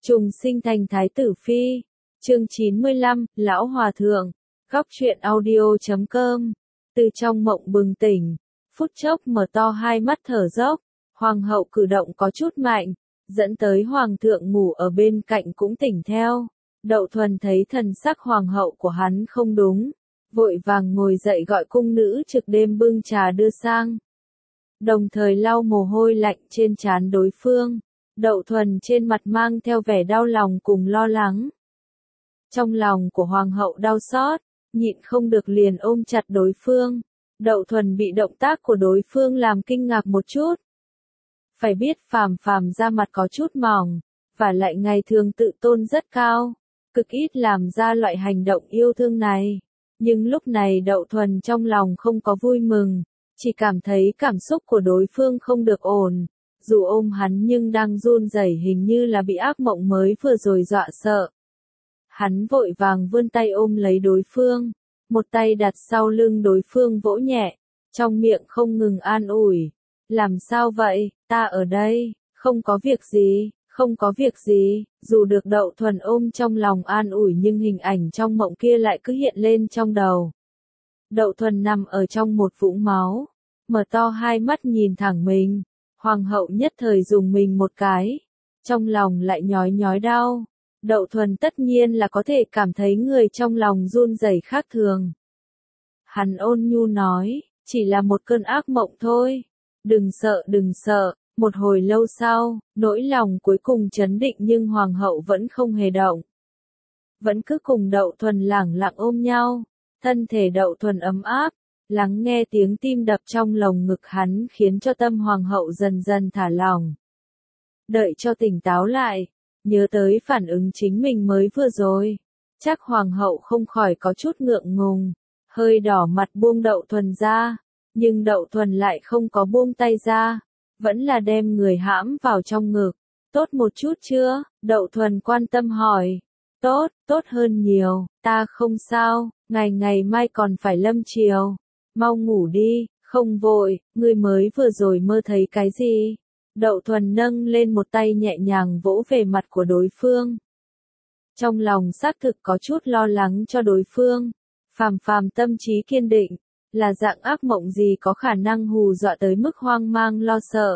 Trùng sinh thành Thái tử Phi. Chương 95, Lão Hòa Thượng. Góc truyện audio.com. Từ trong mộng bừng tỉnh, phút chốc mở to hai mắt thở dốc, hoàng hậu cử động có chút mạnh, dẫn tới hoàng thượng ngủ ở bên cạnh cũng tỉnh theo. Đậu Thuần thấy thần sắc hoàng hậu của hắn không đúng, vội vàng ngồi dậy gọi cung nữ trực đêm bưng trà đưa sang. Đồng thời lau mồ hôi lạnh trên trán đối phương. Đậu Thuần trên mặt mang theo vẻ đau lòng cùng lo lắng. Trong lòng của hoàng hậu đau xót, nhịn không được liền ôm chặt đối phương. Đậu Thuần bị động tác của đối phương làm kinh ngạc một chút. Phải biết Phàm Phàm da mặt có chút mỏng, và lại ngày thường tự tôn rất cao, cực ít làm ra loại hành động yêu thương này. Nhưng lúc này Đậu Thuần trong lòng không có vui mừng, chỉ cảm thấy cảm xúc của đối phương không được ổn. Dù ôm hắn nhưng đang run rẩy, hình như là bị ác mộng mới vừa rồi dọa sợ. Hắn vội vàng vươn tay ôm lấy đối phương, một tay đặt sau lưng đối phương vỗ nhẹ, trong miệng không ngừng an ủi. Làm sao vậy, ta ở đây, không có việc gì, không có việc gì. Dù được Đậu Thuần ôm trong lòng an ủi nhưng hình ảnh trong mộng kia lại cứ hiện lên trong đầu. Đậu Thuần nằm ở trong một vũng máu, mở to hai mắt nhìn thẳng mình. Hoàng hậu nhất thời dùng mình một cái, trong lòng lại nhói nhói đau. Đậu Thuần tất nhiên là có thể cảm thấy người trong lòng run rẩy khác thường. Hắn ôn nhu nói, chỉ là một cơn ác mộng thôi. Đừng sợ, đừng sợ. Một hồi lâu sau, nỗi lòng cuối cùng trấn định nhưng hoàng hậu vẫn không hề động. Vẫn cứ cùng Đậu Thuần lẳng lặng ôm nhau, thân thể Đậu Thuần ấm áp. Lắng nghe tiếng tim đập trong lồng ngực hắn khiến cho tâm hoàng hậu dần dần thả lỏng. Đợi cho tỉnh táo lại, nhớ tới phản ứng chính mình mới vừa rồi, chắc hoàng hậu không khỏi có chút ngượng ngùng, hơi đỏ mặt buông Đậu Thuần ra, nhưng Đậu Thuần lại không có buông tay ra, vẫn là đem người hãm vào trong ngực. Tốt một chút chưa? Đậu Thuần quan tâm hỏi. Tốt, tốt hơn nhiều, ta không sao, ngày mai còn phải lâm triều. Mau ngủ đi, không vội, ngươi mới vừa rồi mơ thấy cái gì? Đậu Thuần nâng lên một tay nhẹ nhàng vỗ về mặt của đối phương. Trong lòng xác thực có chút lo lắng cho đối phương. Phàm Phàm tâm trí kiên định, là dạng ác mộng gì có khả năng hù dọa tới mức hoang mang lo sợ.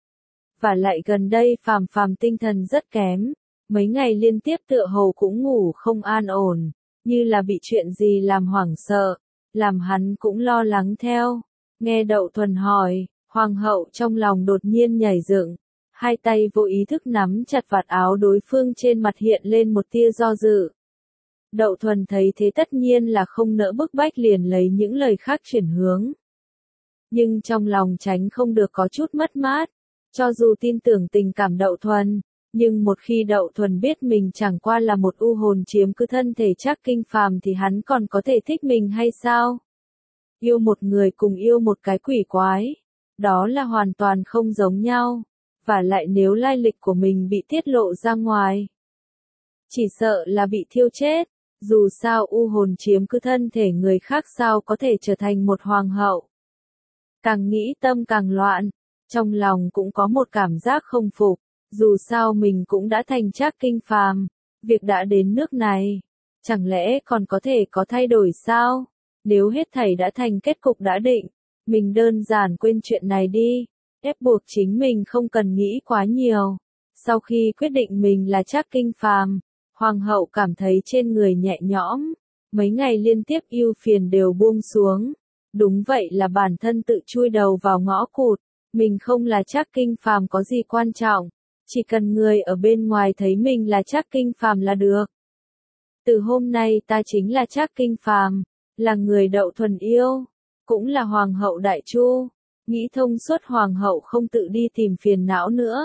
Và lại gần đây Phàm Phàm tinh thần rất kém, mấy ngày liên tiếp tựa hồ cũng ngủ không an ổn, như là bị chuyện gì làm hoảng sợ. Làm hắn cũng lo lắng theo. Nghe Đậu Thuần hỏi, hoàng hậu trong lòng đột nhiên nhảy dựng, hai tay vô ý thức nắm chặt vạt áo đối phương, trên mặt hiện lên một tia do dự. Đậu Thuần thấy thế tất nhiên là không nỡ bức bách, liền lấy những lời khác chuyển hướng. Nhưng trong lòng tránh không được có chút mất mát, cho dù tin tưởng tình cảm Đậu Thuần. Nhưng một khi Đậu Thuần biết mình chẳng qua là một u hồn chiếm cứ thân thể Trác Kinh Phàm thì hắn còn có thể thích mình hay sao? Yêu một người cùng yêu một cái quỷ quái, đó là hoàn toàn không giống nhau. Và lại nếu lai lịch của mình bị tiết lộ ra ngoài, chỉ sợ là bị thiêu chết. Dù sao u hồn chiếm cứ thân thể người khác sao có thể trở thành một hoàng hậu. Càng nghĩ tâm càng loạn, trong lòng cũng có một cảm giác không phục. Dù sao mình cũng đã thành Trác Kinh Phàm, việc đã đến nước này, chẳng lẽ còn có thể có thay đổi sao? Nếu hết thảy đã thành kết cục đã định, mình đơn giản quên chuyện này đi, ép buộc chính mình không cần nghĩ quá nhiều. Sau khi quyết định mình là Trác Kinh Phàm, hoàng hậu cảm thấy trên người nhẹ nhõm, mấy ngày liên tiếp ưu phiền đều buông xuống. Đúng vậy, là bản thân tự chui đầu vào ngõ cụt, mình không là Trác Kinh Phàm có gì quan trọng. Chỉ cần người ở bên ngoài thấy mình là Trác Kinh Phàm là được. Từ hôm nay ta chính là Trác Kinh Phàm, là người Đậu Thuần yêu, cũng là hoàng hậu Đại Chu. Nghĩ thông suốt, hoàng hậu không tự đi tìm phiền não nữa.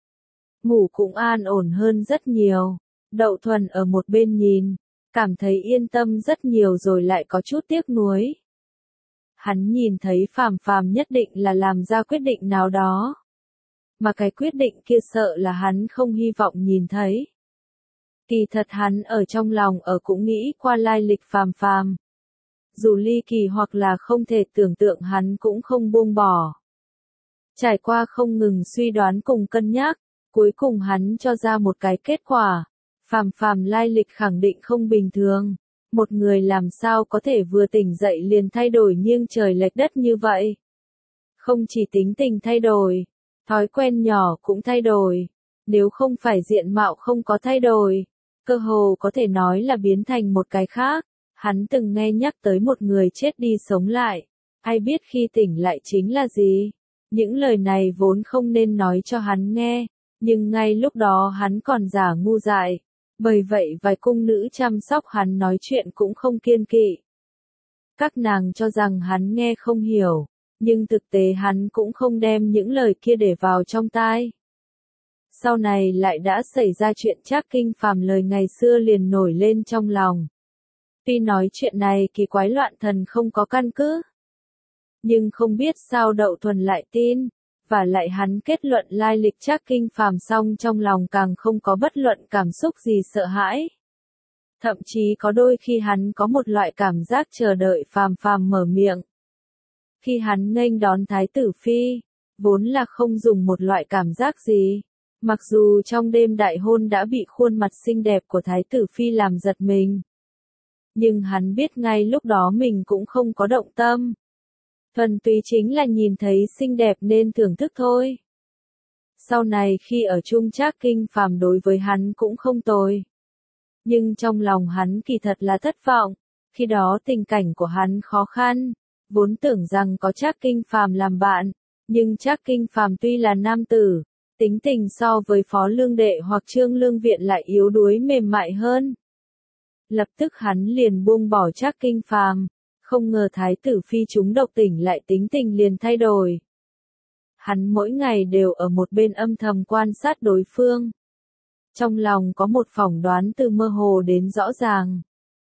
Ngủ cũng an ổn hơn rất nhiều. Đậu Thuần ở một bên nhìn, cảm thấy yên tâm rất nhiều rồi lại có chút tiếc nuối. Hắn nhìn thấy Phàm Phàm nhất định là làm ra quyết định nào đó, mà cái quyết định kia sợ là hắn không hy vọng nhìn thấy. Kỳ thật hắn ở trong lòng cũng nghĩ qua lai lịch Phàm Phàm. Dù ly kỳ hoặc là không thể tưởng tượng hắn cũng không buông bỏ. Trải qua không ngừng suy đoán cùng cân nhắc, Cuối cùng hắn cho ra một cái kết quả. Phàm Phàm lai lịch khẳng định không bình thường. Một người làm sao có thể vừa tỉnh dậy liền thay đổi nghiêng trời lệch đất như vậy. Không chỉ tính tình thay đổi, thói quen nhỏ cũng thay đổi. Nếu không phải diện mạo không có thay đổi, cơ hồ có thể nói là biến thành một cái khác. Hắn từng nghe nhắc tới một người chết đi sống lại. Ai biết khi tỉnh lại chính là gì? Những lời này vốn không nên nói cho hắn nghe, nhưng ngay lúc đó hắn còn giả ngu dại. Bởi vậy vài cung nữ chăm sóc hắn nói chuyện cũng không kiêng kỵ. Các nàng cho rằng hắn nghe không hiểu, nhưng thực tế hắn cũng không đem những lời kia để vào trong tai. Sau này lại đã xảy ra chuyện Trác Kinh Phàm lời ngày xưa liền nổi lên trong lòng. Tuy nói chuyện này kỳ quái loạn thần không có căn cứ, nhưng không biết sao Đậu Thuần lại tin, và lại hắn kết luận lai lịch Trác Kinh Phàm xong trong lòng càng không có bất luận cảm xúc gì sợ hãi. Thậm chí có đôi khi hắn có một loại cảm giác chờ đợi Phàm Phàm mở miệng. Khi hắn nghênh đón Thái tử Phi, vốn là không dùng một loại cảm giác gì. Mặc dù trong đêm đại hôn đã bị khuôn mặt xinh đẹp của Thái tử Phi làm giật mình. Nhưng hắn biết ngay lúc đó mình cũng không có động tâm. Thuần túy chính là nhìn thấy xinh đẹp nên thưởng thức thôi. Sau này khi ở chung Trác Kinh Phàm đối với hắn cũng không tồi. Nhưng trong lòng hắn kỳ thật là thất vọng. Khi đó tình cảnh của hắn khó khăn. Vốn tưởng rằng có Trác Kinh Phàm làm bạn. Nhưng Trác Kinh Phàm tuy là nam tử, tính tình so với Phó Lương Đệ hoặc Trương Lương Viện lại yếu đuối mềm mại hơn. Lập tức hắn liền buông bỏ Trác Kinh Phàm, không ngờ Thái tử Phi chúng độc tỉnh lại tính tình liền thay đổi. Hắn mỗi ngày đều ở một bên âm thầm quan sát đối phương. Trong lòng có một phỏng đoán từ mơ hồ đến rõ ràng.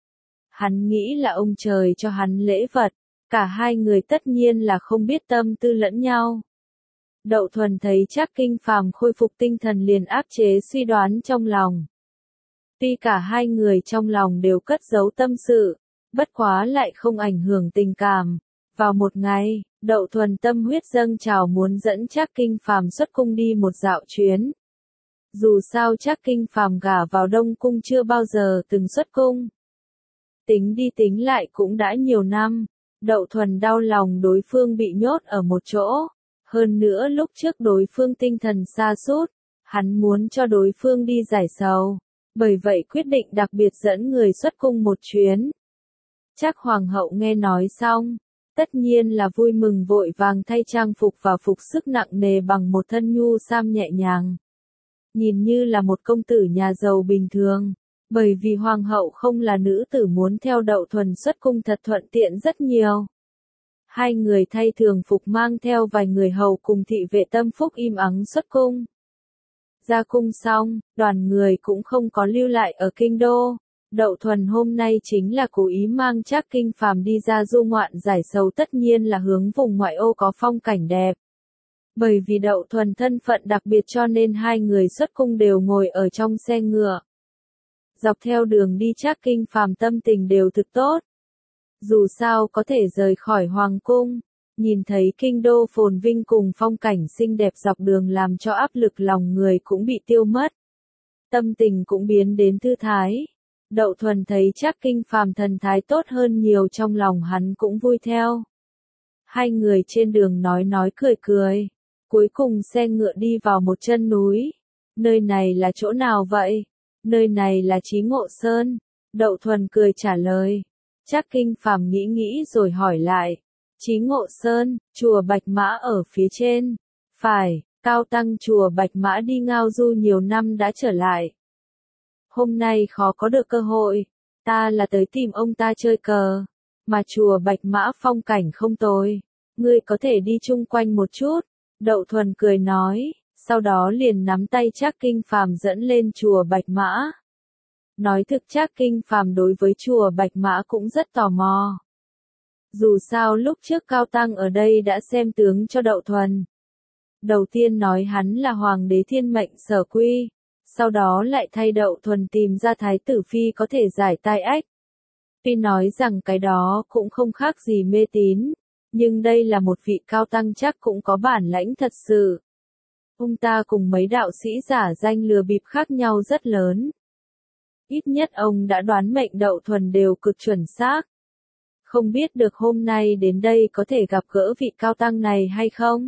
Hắn nghĩ là ông trời cho hắn lễ vật, cả hai người tất nhiên là không biết tâm tư lẫn nhau. Đậu Thuần thấy Trác Kinh Phàm khôi phục tinh thần liền áp chế suy đoán trong lòng. Tuy cả hai người trong lòng đều cất giấu tâm sự, bất quá lại không ảnh hưởng tình cảm. Vào một ngày, Đậu Thuần tâm huyết dâng trào muốn dẫn Trác Kinh Phàm xuất cung đi một dạo chuyến. Dù sao Trác Kinh Phàm gả vào Đông Cung chưa bao giờ từng xuất cung. Tính đi tính lại cũng đã nhiều năm, Đậu Thuần đau lòng đối phương bị nhốt ở một chỗ. Hơn nữa lúc trước đối phương tinh thần sa sút, hắn muốn cho đối phương đi giải sầu. Bởi vậy quyết định đặc biệt dẫn người xuất cung một chuyến. Trác Hoàng hậu nghe nói xong, tất nhiên là vui mừng vội vàng thay trang phục và phục sức nặng nề bằng một thân nhu sam nhẹ nhàng. Nhìn như là một công tử nhà giàu bình thường, bởi vì Hoàng hậu không là nữ tử muốn theo Đậu Thuần xuất cung thật thuận tiện rất nhiều. Hai người thay thường phục mang theo vài người hầu cùng thị vệ tâm phúc im ắng xuất cung. Ra cung xong, đoàn người cũng không có lưu lại ở kinh đô. Đậu Thuần hôm nay chính là cố ý mang Trác Kinh Phàm đi ra du ngoạn giải sầu, tất nhiên là hướng vùng ngoại ô có phong cảnh đẹp. Bởi vì Đậu Thuần thân phận đặc biệt cho nên hai người xuất cung đều ngồi ở trong xe ngựa. Dọc theo đường đi Trác Kinh Phàm tâm tình đều thực tốt. Dù sao có thể rời khỏi hoàng cung, nhìn thấy kinh đô phồn vinh cùng phong cảnh xinh đẹp dọc đường làm cho áp lực lòng người cũng bị tiêu mất. Tâm tình cũng biến đến thư thái. Đậu Thuần thấy Trác Kinh Phàm thần thái tốt hơn nhiều, trong lòng hắn cũng vui theo. Hai người trên đường nói cười cười. Cuối cùng xe ngựa đi vào một chân núi. Nơi này là chỗ nào vậy? Nơi này là Chí Ngộ Sơn. Đậu Thuần cười trả lời. Trác Kinh Phàm nghĩ nghĩ rồi hỏi lại. Chí Ngộ Sơn, chùa Bạch Mã ở phía trên. Phải, cao tăng chùa Bạch Mã đi ngao du nhiều năm đã trở lại. Hôm nay khó có được cơ hội, ta là tới tìm ông ta chơi cờ. Mà chùa Bạch Mã phong cảnh không tồi, ngươi có thể đi chung quanh một chút. Đậu Thuần cười nói, sau đó liền nắm tay Trác Kinh Phàm dẫn lên chùa Bạch Mã. Nói thực Trác Kinh Phàm đối với chùa Bạch Mã cũng rất tò mò. Dù sao lúc trước cao tăng ở đây đã xem tướng cho Đậu Thuần. Đầu tiên nói hắn là hoàng đế thiên mệnh sở quy, sau đó lại thay Đậu Thuần tìm ra Thái tử Phi có thể giải tai ách. Tuy nói rằng cái đó cũng không khác gì mê tín, nhưng đây là một vị cao tăng chắc cũng có bản lãnh thật sự. Ông ta cùng mấy đạo sĩ giả danh lừa bịp khác nhau rất lớn. Ít nhất ông đã đoán mệnh Đậu Thuần đều cực chuẩn xác. Không biết được hôm nay đến đây có thể gặp gỡ vị cao tăng này hay không?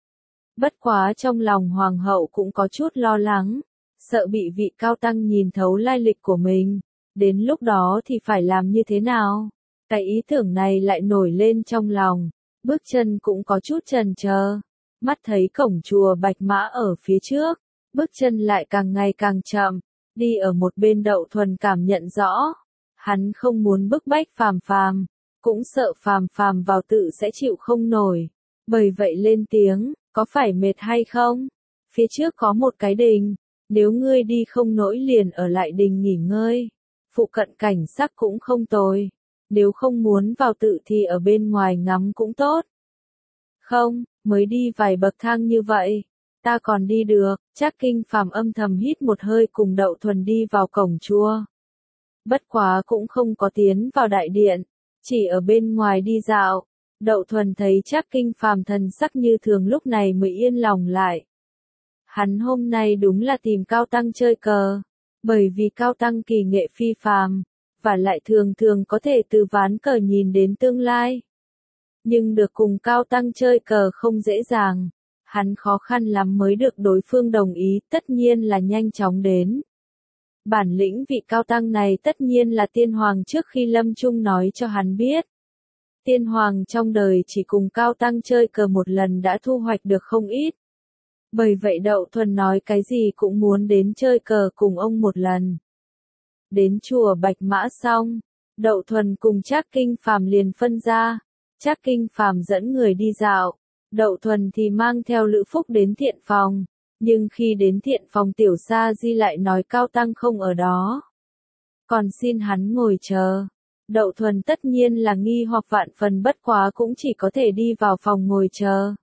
Bất quá trong lòng hoàng hậu cũng có chút lo lắng, sợ bị vị cao tăng nhìn thấu lai lịch của mình. Đến lúc đó thì phải làm như thế nào? Cái ý tưởng này lại nổi lên trong lòng, bước chân cũng có chút chần chờ. Mắt thấy cổng chùa Bạch Mã ở phía trước, bước chân lại càng ngày càng chậm, đi ở một bên Đậu Thuần cảm nhận rõ. Hắn không muốn bức bách Phàm Phàm, cũng sợ Phàm Phàm vào tự sẽ chịu không nổi. Bởi vậy lên tiếng, có phải mệt hay không? Phía trước có một cái đình, nếu ngươi đi không nổi liền ở lại đình nghỉ ngơi. Phụ cận cảnh sắc cũng không tồi, nếu không muốn vào tự thì ở bên ngoài ngắm cũng tốt. Không, mới đi vài bậc thang như vậy, ta còn đi được. Trác Kinh Phàm âm thầm hít một hơi cùng Đậu Thuần đi vào cổng chùa. Bất quá cũng không có tiến vào đại điện, chỉ ở bên ngoài đi dạo. Đậu Thuần thấy Trác Kinh Phàm thần sắc như thường lúc này mới yên lòng lại. Hắn hôm nay đúng là tìm cao tăng chơi cờ, bởi vì cao tăng kỳ nghệ phi phàm, và lại thường thường có thể từ ván cờ nhìn đến tương lai. Nhưng được cùng cao tăng chơi cờ không dễ dàng, hắn khó khăn lắm mới được đối phương đồng ý, tất nhiên là nhanh chóng đến. Bản lĩnh vị cao tăng này tất nhiên là tiên hoàng trước khi lâm chung nói cho hắn biết. Tiên hoàng trong đời chỉ cùng cao tăng chơi cờ một lần đã thu hoạch được không ít. Bởi vậy Đậu Thuần nói cái gì cũng muốn đến chơi cờ cùng ông một lần. Đến chùa Bạch Mã xong, Đậu Thuần cùng Trác Kinh Phàm liền phân ra. Trác Kinh Phàm dẫn người đi dạo, Đậu Thuần thì mang theo Lữ Phúc đến thiện phòng. Nhưng khi đến thiện phòng Tiểu Sa Di lại nói cao tăng không ở đó. Còn xin hắn ngồi chờ. Đậu Thuần tất nhiên là nghi hoặc vạn phần, bất quá cũng chỉ có thể đi vào phòng ngồi chờ.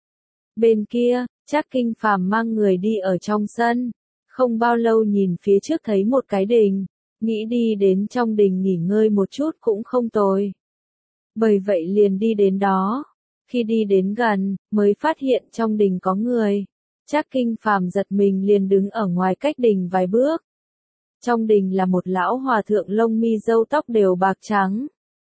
Bên kia, Trác Kinh Phàm mang người đi ở trong sân. Không bao lâu nhìn phía trước thấy một cái đình, nghĩ đi đến trong đình nghỉ ngơi một chút cũng không tồi. Bởi vậy liền đi đến đó. Khi đi đến gần, mới phát hiện trong đình có người. Trác Kinh Phàm giật mình liền đứng ở ngoài cách đình vài bước. Trong đình là một lão hòa thượng lông mi râu tóc đều bạc trắng.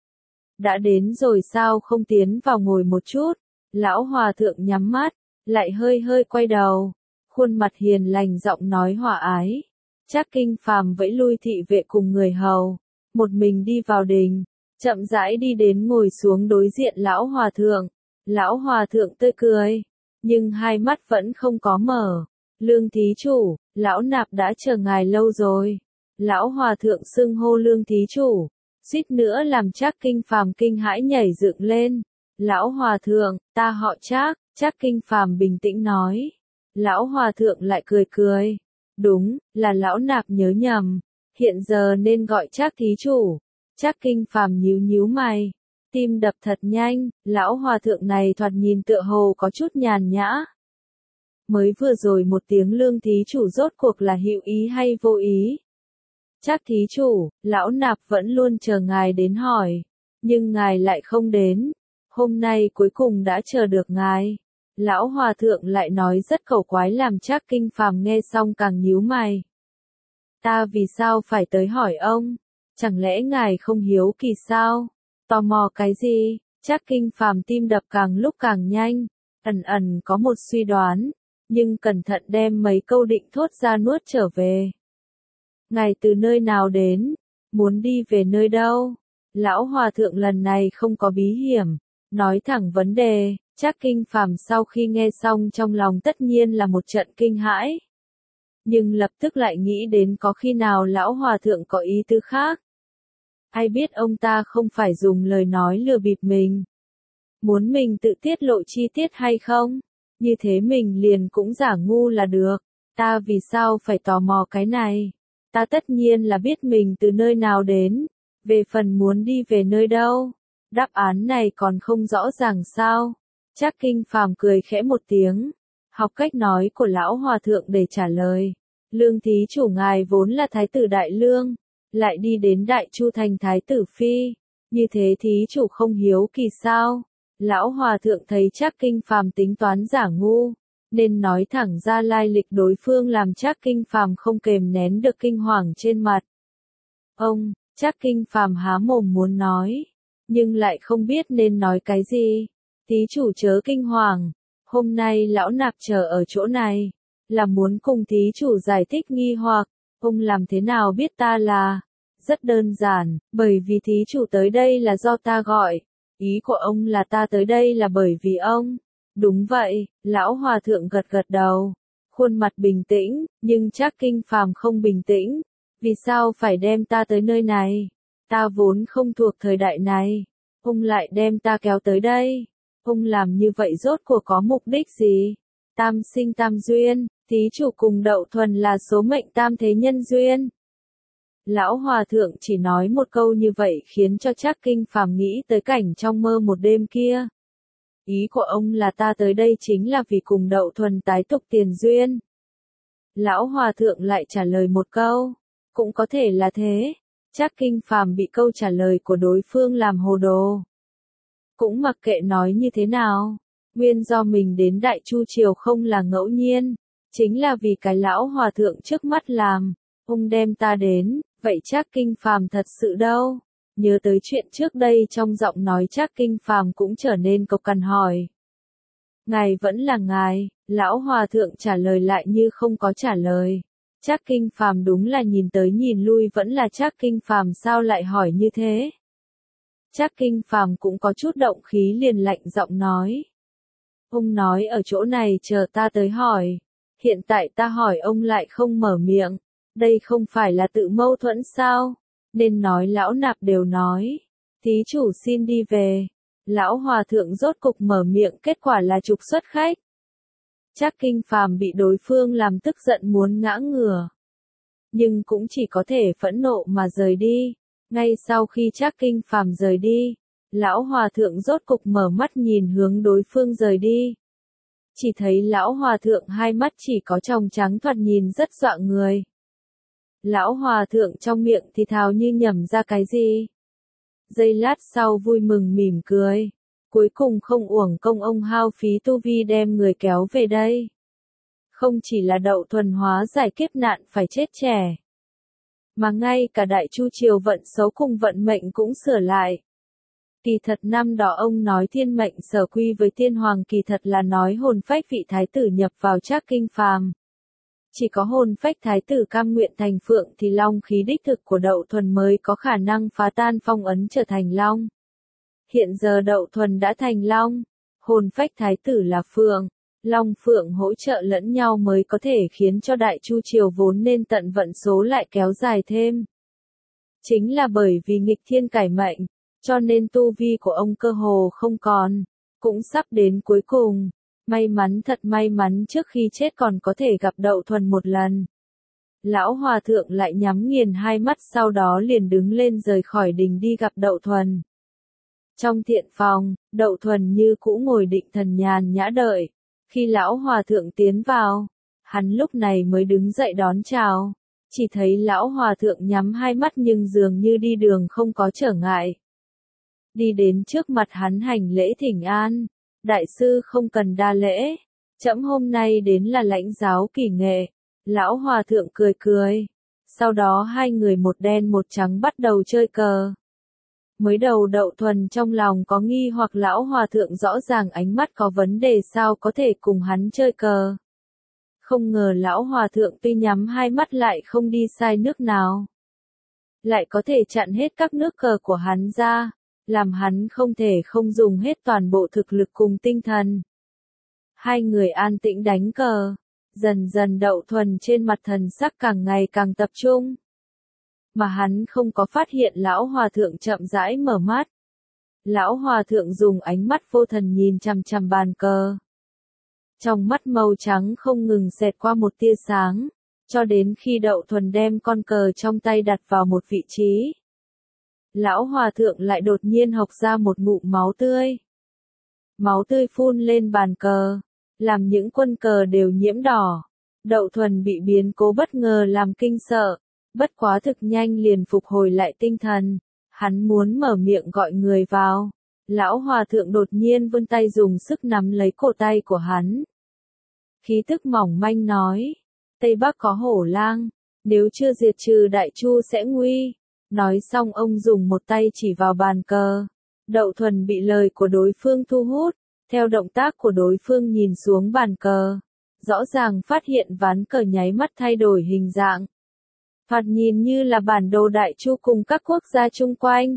Đã đến rồi sao không tiến vào ngồi một chút? Lão hòa thượng nhắm mắt, lại hơi hơi quay đầu, khuôn mặt hiền lành giọng nói hòa ái. Trác Kinh Phàm vẫy lui thị vệ cùng người hầu, một mình đi vào đình, chậm rãi đi đến ngồi xuống đối diện lão hòa thượng. Lão hòa thượng tươi cười, nhưng hai mắt vẫn không có mở. Lương thí chủ, lão nạp đã chờ ngài lâu rồi. Lão hòa thượng xưng hô Lương thí chủ, suýt nữa làm Trác Kinh Phàm kinh hãi nhảy dựng lên. Lão hòa thượng, ta họ Trác. Trác Kinh Phàm bình tĩnh nói. Lão hòa thượng lại cười cười. Đúng, là lão nạp nhớ nhầm. Hiện giờ nên gọi Trác thí chủ. Trác Kinh Phàm nhíu nhíu mày. Tim đập thật nhanh, lão hòa thượng này thoạt nhìn tựa hồ có chút nhàn nhã. Mới vừa rồi một tiếng Lương thí chủ rốt cuộc là hữu ý hay vô ý? Trác thí chủ, lão nạp vẫn luôn chờ ngài đến hỏi, nhưng ngài lại không đến. Hôm nay cuối cùng đã chờ được ngài. Lão hòa thượng lại nói rất khẩu quái làm Trác Kinh Phàm nghe xong càng nhíu mày. Ta vì sao phải tới hỏi ông? Chẳng lẽ ngài không hiếu kỳ sao? Tò mò cái gì? Trác Kinh Phàm tim đập càng lúc càng nhanh, ẩn ẩn có một suy đoán, nhưng cẩn thận đem mấy câu định thốt ra nuốt trở về. Ngài từ nơi nào đến? Muốn đi về nơi đâu? Lão hòa thượng lần này không có bí hiểm, nói thẳng vấn đề. Trác Kinh Phàm sau khi nghe xong trong lòng tất nhiên là một trận kinh hãi. Nhưng lập tức lại nghĩ đến có khi nào lão hòa thượng có ý tứ khác. Ai biết ông ta không phải dùng lời nói lừa bịp mình. Muốn mình tự tiết lộ chi tiết hay không? Như thế mình liền cũng giả ngu là được. Ta vì sao phải tò mò cái này? Ta tất nhiên là biết mình từ nơi nào đến. Về phần muốn đi về nơi đâu? Đáp án này còn không rõ ràng sao? Trác Kinh Phàm cười khẽ một tiếng. Học cách nói của lão hòa thượng để trả lời. Lương thí chủ ngài vốn là thái tử Đại Lương. Lại đi đến Đại Chu thành thái tử phi, như thế thí chủ không hiếu kỳ sao? Lão hòa thượng thấy Trác Kinh Phàm tính toán giả ngu, nên nói thẳng ra lai lịch đối phương làm Trác Kinh Phàm không kềm nén được kinh hoàng trên mặt. Ông, Trác Kinh Phàm há mồm muốn nói, nhưng lại không biết nên nói cái gì. Thí chủ chớ kinh hoàng, hôm nay lão nạp chờ ở chỗ này, là muốn cùng thí chủ giải thích nghi hoặc, ông làm thế nào biết ta là? Rất đơn giản, bởi vì thí chủ tới đây là do ta gọi, ý của ông là ta tới đây là bởi vì ông. Đúng vậy, lão hòa thượng gật gật đầu, khuôn mặt bình tĩnh, nhưng Trác Kinh Phàm không bình tĩnh. Vì sao phải đem ta tới nơi này? Ta vốn không thuộc thời đại này, ông lại đem ta kéo tới đây. Ông làm như vậy rốt cuộc có mục đích gì? Tam sinh tam duyên, thí chủ cùng Đậu Thuần là số mệnh tam thế nhân duyên. Lão hòa thượng chỉ nói một câu như vậy khiến cho Trác Kinh Phàm nghĩ tới cảnh trong mơ một đêm kia. Ý của ông là ta tới đây chính là vì cùng Đậu Thuần tái tục tiền duyên. Lão hòa thượng lại trả lời một câu, cũng có thể là thế. Trác Kinh Phàm bị câu trả lời của đối phương làm hồ đồ. Cũng mặc kệ nói như thế nào, nguyên do mình đến Đại Chu Triều không là ngẫu nhiên, chính là vì cái lão hòa thượng trước mắt làm. Ông đem ta đến, vậy Trác Kinh Phàm thật sự đâu? Nhớ tới chuyện trước đây trong giọng nói Trác Kinh Phàm cũng trở nên cộc cằn hỏi. Ngài vẫn là ngài, lão hòa thượng trả lời lại như không có trả lời. Trác Kinh Phàm đúng là nhìn tới nhìn lui vẫn là Trác Kinh Phàm sao lại hỏi như thế? Trác Kinh Phàm cũng có chút động khí liền lạnh giọng nói. Ông nói ở chỗ này chờ ta tới hỏi. Hiện tại ta hỏi ông lại không mở miệng. Đây không phải là tự mâu thuẫn sao? Nên nói lão nạp đều nói. Thí chủ xin đi về. Lão hòa thượng rốt cục mở miệng kết quả là trục xuất khách. Trác Kinh Phàm bị đối phương làm tức giận muốn ngã ngửa. Nhưng cũng chỉ có thể phẫn nộ mà rời đi. Ngay sau khi Trác Kinh Phàm rời đi, lão hòa thượng rốt cục mở mắt nhìn hướng đối phương rời đi. Chỉ thấy lão hòa thượng hai mắt chỉ có tròng trắng thoạt nhìn rất dọa người. Lão hòa thượng trong miệng thì thào như nhẩm ra cái gì. Giây lát sau vui mừng mỉm cười. Cuối cùng không uổng công ông hao phí tu vi đem người kéo về đây. Không chỉ là Đậu Thuần hóa giải kiếp nạn phải chết trẻ, mà ngay cả Đại Chu Triều vận xấu cùng vận mệnh cũng sửa lại. Kỳ thật năm đó ông nói thiên mệnh sở quy với tiên hoàng kỳ thật là nói hồn phách vị thái tử nhập vào Trác Kinh Phàm. Chỉ có hồn phách thái tử cam nguyện thành phượng thì long khí đích thực của Đậu Thuần mới có khả năng phá tan phong ấn trở thành long. Hiện giờ Đậu Thuần đã thành long, hồn phách thái tử là phượng, long phượng hỗ trợ lẫn nhau mới có thể khiến cho Đại Chu Triều vốn nên tận vận số lại kéo dài thêm. Chính là bởi vì nghịch thiên cải mệnh, cho nên tu vi của ông cơ hồ không còn, cũng sắp đến cuối cùng. May mắn thật may mắn trước khi chết còn có thể gặp Đậu Thuần một lần. Lão hòa thượng lại nhắm nghiền hai mắt sau đó liền đứng lên rời khỏi đình đi gặp Đậu Thuần. Trong thiện phòng, Đậu Thuần như cũ ngồi định thần nhàn nhã đợi. Khi lão hòa thượng tiến vào, hắn lúc này mới đứng dậy đón chào. Chỉ thấy lão hòa thượng nhắm hai mắt nhưng dường như đi đường không có trở ngại. Đi đến trước mặt hắn hành lễ thỉnh an. Đại sư không cần đa lễ. Trẫm hôm nay đến là lãnh giáo kỳ nghệ. Lão hòa thượng cười cười. Sau đó hai người một đen một trắng bắt đầu chơi cờ. Mới đầu Đậu Thuần trong lòng có nghi hoặc lão hòa thượng rõ ràng ánh mắt có vấn đề sao có thể cùng hắn chơi cờ. Không ngờ lão hòa thượng tuy nhắm hai mắt lại không đi sai nước nào. Lại có thể chặn hết các nước cờ của hắn ra, làm hắn không thể không dùng hết toàn bộ thực lực cùng tinh thần. Hai người an tĩnh đánh cờ, dần dần Đậu Thuần trên mặt thần sắc càng ngày càng tập trung. Mà hắn không có phát hiện lão hòa thượng chậm rãi mở mắt. Lão hòa thượng dùng ánh mắt vô thần nhìn chằm chằm bàn cờ. Trong mắt màu trắng không ngừng xẹt qua một tia sáng, cho đến khi Đậu Thuần đem con cờ trong tay đặt vào một vị trí. Lão hòa thượng lại đột nhiên hộc ra một ngụm máu tươi. Máu tươi phun lên bàn cờ, làm những quân cờ đều nhiễm đỏ. Đậu Thuần bị biến cố bất ngờ làm kinh sợ, bất quá thực nhanh liền phục hồi lại tinh thần. Hắn muốn mở miệng gọi người vào. Lão hòa thượng đột nhiên vươn tay dùng sức nắm lấy cổ tay của hắn. khí tức mỏng manh nói. Tây Bắc có hổ lang, nếu chưa diệt trừ Đại Chu sẽ nguy. Nói xong ông dùng một tay chỉ vào bàn cờ. Đậu Thuần bị lời của đối phương thu hút, theo động tác của đối phương nhìn xuống bàn cờ. Rõ ràng phát hiện ván cờ nháy mắt thay đổi hình dạng. Thoạt nhìn như là bản đồ Đại Chu cùng các quốc gia chung quanh.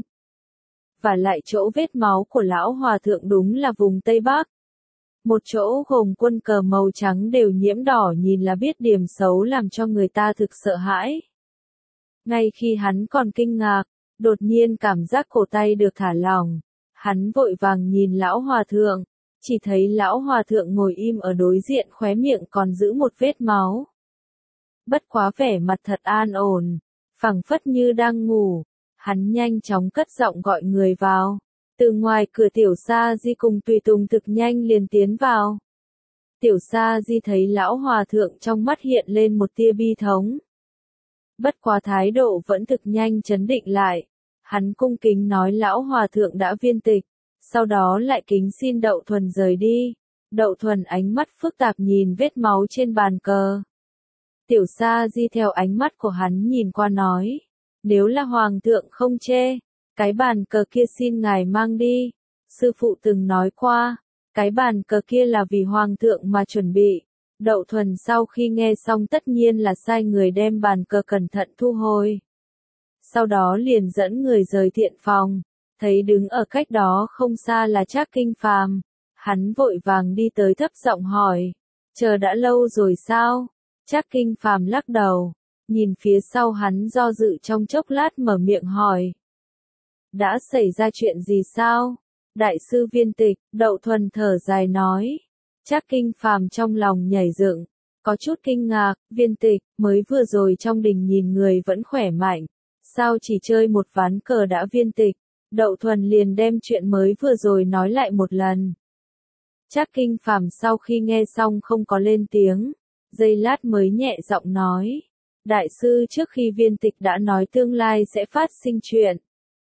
Và lại chỗ vết máu của lão hòa thượng đúng là vùng Tây Bắc. Một chỗ gồm quân cờ màu trắng đều nhiễm đỏ nhìn là biết điểm xấu làm cho người ta thực sợ hãi. Ngay khi hắn còn kinh ngạc, đột nhiên cảm giác cổ tay được thả lỏng. Hắn vội vàng nhìn lão hòa thượng, chỉ thấy lão hòa thượng ngồi im ở đối diện khóe miệng còn giữ một vết máu. Bất quá vẻ mặt thật an ổn, phảng phất như đang ngủ. Hắn nhanh chóng cất giọng gọi người vào. Từ ngoài cửa Tiểu Sa Di cùng tùy tùng thực nhanh liền tiến vào. Tiểu Sa Di thấy lão hòa thượng trong mắt hiện lên một tia bi thống. Bất quá thái độ vẫn thực nhanh chấn định lại. Hắn cung kính nói lão hòa thượng đã viên tịch, sau đó lại kính xin Đậu Thuần rời đi. Đậu Thuần ánh mắt phức tạp nhìn vết máu trên bàn cờ. Tiểu Sa Di theo ánh mắt của hắn nhìn qua nói. Nếu là hoàng thượng không chê, cái bàn cờ kia xin ngài mang đi. Sư phụ từng nói qua, cái bàn cờ kia là vì hoàng thượng mà chuẩn bị. Đậu Thuần sau khi nghe xong tất nhiên là sai người đem bàn cờ cẩn thận thu hồi. Sau đó liền dẫn người rời thiện phòng, thấy đứng ở cách đó không xa là Trác Kinh Phàm. Hắn vội vàng đi tới thấp giọng hỏi, chờ đã lâu rồi sao? Trác Kinh Phàm lắc đầu, nhìn phía sau hắn do dự trong chốc lát mở miệng hỏi. Đã xảy ra chuyện gì sao? Đại sư viên tịch, Đậu Thuần thở dài nói. Trác Kinh Phàm trong lòng nhảy dựng, có chút kinh ngạc, viên tịch, mới vừa rồi trong đình nhìn người vẫn khỏe mạnh. Sao chỉ chơi một ván cờ đã viên tịch? Đậu Thuần liền đem chuyện mới vừa rồi nói lại một lần. Trác Kinh Phàm sau khi nghe xong không có lên tiếng, giây lát mới nhẹ giọng nói. Đại sư trước khi viên tịch đã nói tương lai sẽ phát sinh chuyện.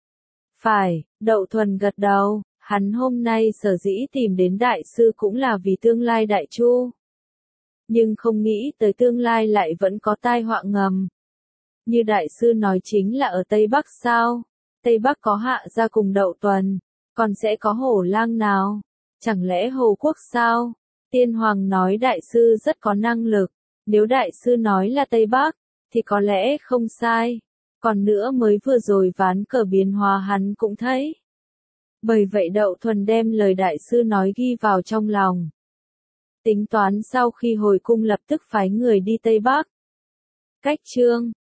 Phải, Đậu Thuần gật đầu, hắn hôm nay sở dĩ tìm đến đại sư cũng là vì tương lai Đại Chu. Nhưng không nghĩ tới tương lai lại vẫn có tai họa ngầm. Như đại sư nói chính là ở Tây Bắc sao? Tây Bắc có Hạ gia cùng Đậu Tuần, còn sẽ có hổ lang nào? Chẳng lẽ Hồ Quốc sao? Tiên Hoàng nói đại sư rất có năng lực, nếu đại sư nói là Tây Bắc, thì có lẽ không sai. Còn nữa mới vừa rồi ván cờ biến hóa hắn cũng thấy. Bởi vậy Đậu Thuần đem lời đại sư nói ghi vào trong lòng. Tính toán sau khi hồi cung lập tức phái người đi Tây Bắc. Cách chương